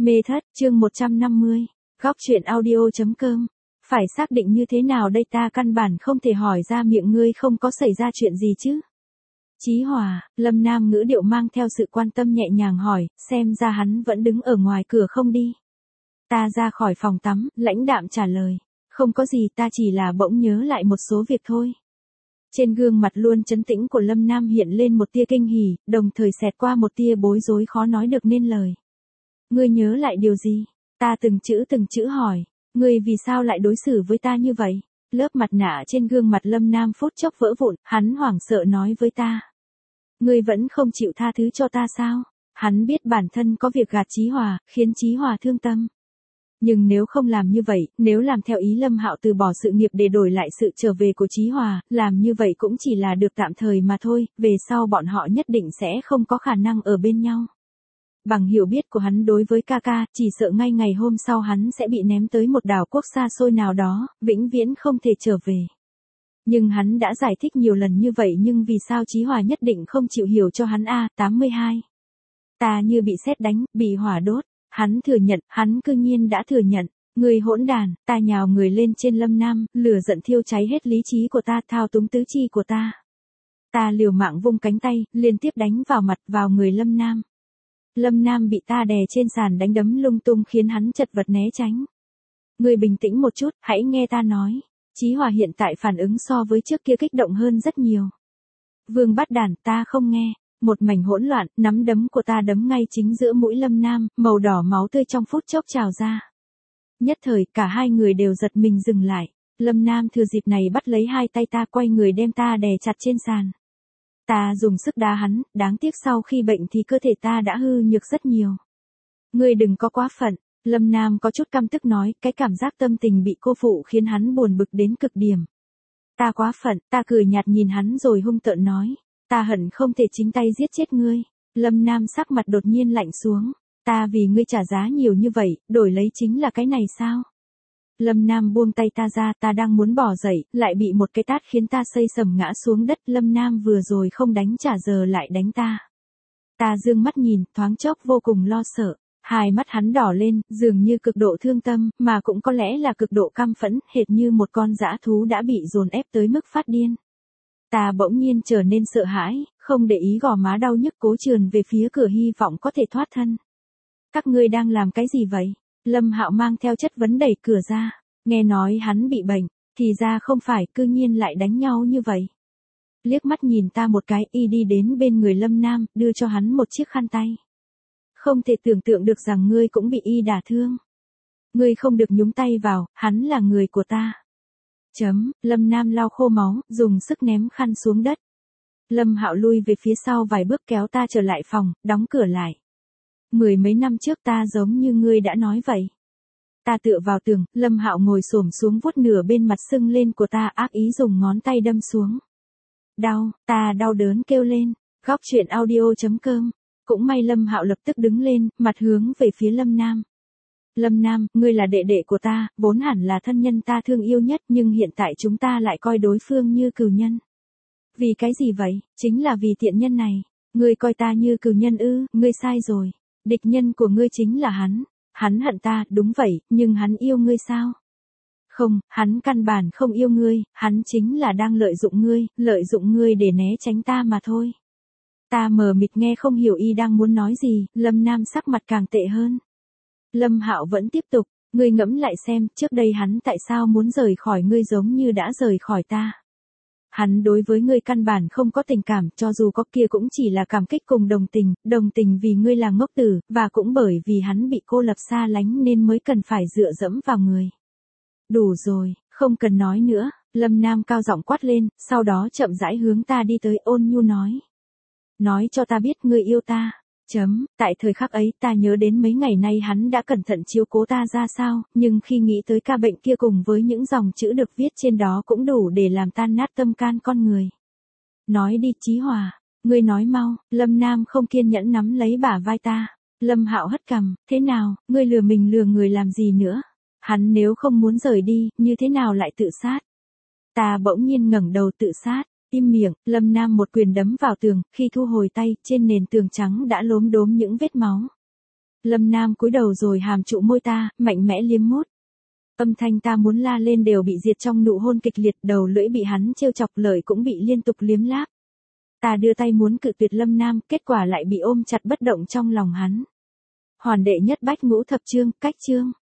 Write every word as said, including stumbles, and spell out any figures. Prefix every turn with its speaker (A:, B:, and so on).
A: Mê thất, chương một trăm năm mươi, góc truyện audio.com. Phải xác định như thế nào đây, ta căn bản không thể hỏi ra miệng ngươi không có xảy ra chuyện gì chứ. Chí Hòa, Lâm Nam ngữ điệu mang theo sự quan tâm nhẹ nhàng hỏi, xem ra hắn vẫn đứng ở ngoài cửa không đi. Ta ra khỏi phòng tắm, lãnh đạm trả lời, không có gì, ta chỉ là bỗng nhớ lại một số việc thôi. Trên gương mặt luôn trấn tĩnh của Lâm Nam hiện lên một tia kinh hỉ, đồng thời xẹt qua một tia bối rối khó nói được nên lời. Ngươi nhớ lại điều gì? Ta từng chữ từng chữ hỏi, ngươi vì sao lại đối xử với ta như vậy? Lớp mặt nạ trên gương mặt Lâm Nam phút chốc vỡ vụn, hắn hoảng sợ nói với ta. Ngươi vẫn không chịu tha thứ cho ta sao? Hắn biết bản thân có việc gạt Chí Hòa, khiến Chí Hòa thương tâm. Nhưng nếu không làm như vậy, nếu làm theo ý Lâm Hạo từ bỏ sự nghiệp để đổi lại sự trở về của Chí Hòa, làm như vậy cũng chỉ là được tạm thời mà thôi, về sau bọn họ nhất định sẽ không có khả năng ở bên nhau. Bằng hiểu biết của hắn đối với ca ca, chỉ sợ ngay ngày hôm sau hắn sẽ bị ném tới một đảo quốc xa xôi nào đó, vĩnh viễn không thể trở về. Nhưng hắn đã giải thích nhiều lần như vậy, nhưng vì sao Chí Hòa nhất định không chịu hiểu cho hắn a? tám mươi hai. Ta như bị sét đánh, bị hỏa đốt. Hắn thừa nhận, hắn cư nhiên đã thừa nhận. Người hỗn đàn, ta nhào người lên trên Lâm Nam, lửa giận thiêu cháy hết lý trí của ta, thao túng tứ chi của ta. Ta liều mạng vung cánh tay, liên tiếp đánh vào mặt, vào người Lâm Nam. Lâm Nam bị ta đè trên sàn đánh đấm lung tung khiến hắn chật vật né tránh. Ngươi bình tĩnh một chút, hãy nghe ta nói. Chí Hòa hiện tại phản ứng so với trước kia kích động hơn rất nhiều. Vương bắt đàn, ta không nghe. Một mảnh hỗn loạn, nắm đấm của ta đấm ngay chính giữa mũi Lâm Nam, màu đỏ máu tươi trong phút chốc trào ra. Nhất thời, cả hai người đều giật mình dừng lại. Lâm Nam thừa dịp này bắt lấy hai tay ta, quay người đem ta đè chặt trên sàn. Ta dùng sức đá hắn, đáng tiếc sau khi bệnh thì cơ thể ta đã hư nhược rất nhiều. Ngươi đừng có quá phận, Lâm Nam có chút căm tức nói, cái cảm giác tâm tình bị cô phụ khiến hắn buồn bực đến cực điểm. Ta quá phận, ta cười nhạt nhìn hắn rồi hung tợn nói. Ta hận không thể chính tay giết chết ngươi. Lâm Nam sắc mặt đột nhiên lạnh xuống. Ta vì ngươi trả giá nhiều như vậy, đổi lấy chính là cái này sao? Lâm Nam buông tay ta ra, ta đang muốn bỏ dậy, lại bị một cái tát khiến ta xây sầm ngã xuống đất. Lâm Nam vừa rồi không đánh trả giờ lại đánh ta. Ta dương mắt nhìn, thoáng chốc vô cùng lo sợ. Hai mắt hắn đỏ lên, dường như cực độ thương tâm, mà cũng có lẽ là cực độ căm phẫn, hệt như một con dã thú đã bị dồn ép tới mức phát điên. Ta bỗng nhiên trở nên sợ hãi, không để ý gò má đau nhức cố trườn về phía cửa hy vọng có thể thoát thân. Các ngươi đang làm cái gì vậy? Lâm Hạo mang theo chất vấn đẩy cửa ra. Nghe nói hắn bị bệnh, thì ra không phải, cư nhiên lại đánh nhau như vậy. Liếc mắt nhìn ta một cái, y đi đến bên người Lâm Nam, đưa cho hắn một chiếc khăn tay. Không thể tưởng tượng được rằng ngươi cũng bị y đả thương. Ngươi không được nhúng tay vào, hắn là người của ta. Chấm, Lâm Nam lau khô máu, dùng sức ném khăn xuống đất. Lâm Hạo lui về phía sau vài bước kéo ta trở lại phòng, đóng cửa lại. Mười mấy năm trước ta giống như ngươi đã nói vậy. Ta tựa vào tường, Lâm Hạo ngồi xổm xuống vuốt nửa bên mặt sưng lên của ta, ác ý dùng ngón tay đâm xuống. Đau, ta đau đớn kêu lên. Góc truyện audio.com. Cũng may Lâm Hạo lập tức đứng lên, mặt hướng về phía Lâm Nam. Lâm Nam, ngươi là đệ đệ của ta, vốn hẳn là thân nhân ta thương yêu nhất, nhưng hiện tại chúng ta lại coi đối phương như cừu nhân. Vì cái gì vậy? Chính là vì tiện nhân này. Ngươi coi ta như cừu nhân ư? Ngươi sai rồi. Địch nhân của ngươi chính là hắn. Hắn hận ta, đúng vậy, nhưng hắn yêu ngươi sao? Không, hắn căn bản không yêu ngươi, hắn chính là đang lợi dụng ngươi, lợi dụng ngươi để né tránh ta mà thôi. Ta mờ mịt nghe không hiểu y đang muốn nói gì, Lâm Nam sắc mặt càng tệ hơn. Lâm Hạo vẫn tiếp tục, ngươi ngẫm lại xem, trước đây hắn tại sao muốn rời khỏi ngươi giống như đã rời khỏi ta. Hắn đối với ngươi căn bản không có tình cảm, cho dù có kia cũng chỉ là cảm kích cùng đồng tình, đồng tình vì ngươi là ngốc tử, và cũng bởi vì hắn bị cô lập xa lánh nên mới cần phải dựa dẫm vào người. Đủ rồi, không cần nói nữa, Lâm Nam cao giọng quát lên, sau đó chậm rãi hướng ta đi tới, ôn nhu nói. Nói cho ta biết ngươi yêu ta. Chấm, tại thời khắc ấy ta nhớ đến mấy ngày nay hắn đã cẩn thận chiếu cố ta ra sao, nhưng khi nghĩ tới ca bệnh kia cùng với những dòng chữ được viết trên đó cũng đủ để làm tan nát tâm can con người. Nói đi Chí Hòa, ngươi nói mau. Lâm Nam không kiên nhẫn nắm lấy bả vai ta. Lâm Hạo hất cằm, thế nào, ngươi lừa mình lừa người làm gì nữa? Hắn nếu không muốn rời đi, như thế nào lại tự sát? Ta bỗng nhiên ngẩng đầu tự sát. Im miệng, Lâm Nam một quyền đấm vào tường, khi thu hồi tay, trên nền tường trắng đã lốm đốm những vết máu. Lâm Nam cúi đầu rồi hàm trụ môi ta, mạnh mẽ liếm mút. Âm thanh ta muốn la lên đều bị diệt trong nụ hôn kịch liệt, đầu lưỡi bị hắn trêu chọc, lời cũng bị liên tục liếm láp. Ta đưa tay muốn cự tuyệt Lâm Nam, kết quả lại bị ôm chặt bất động trong lòng hắn. Hoàn đệ nhất bách ngũ thập chương, cách chương.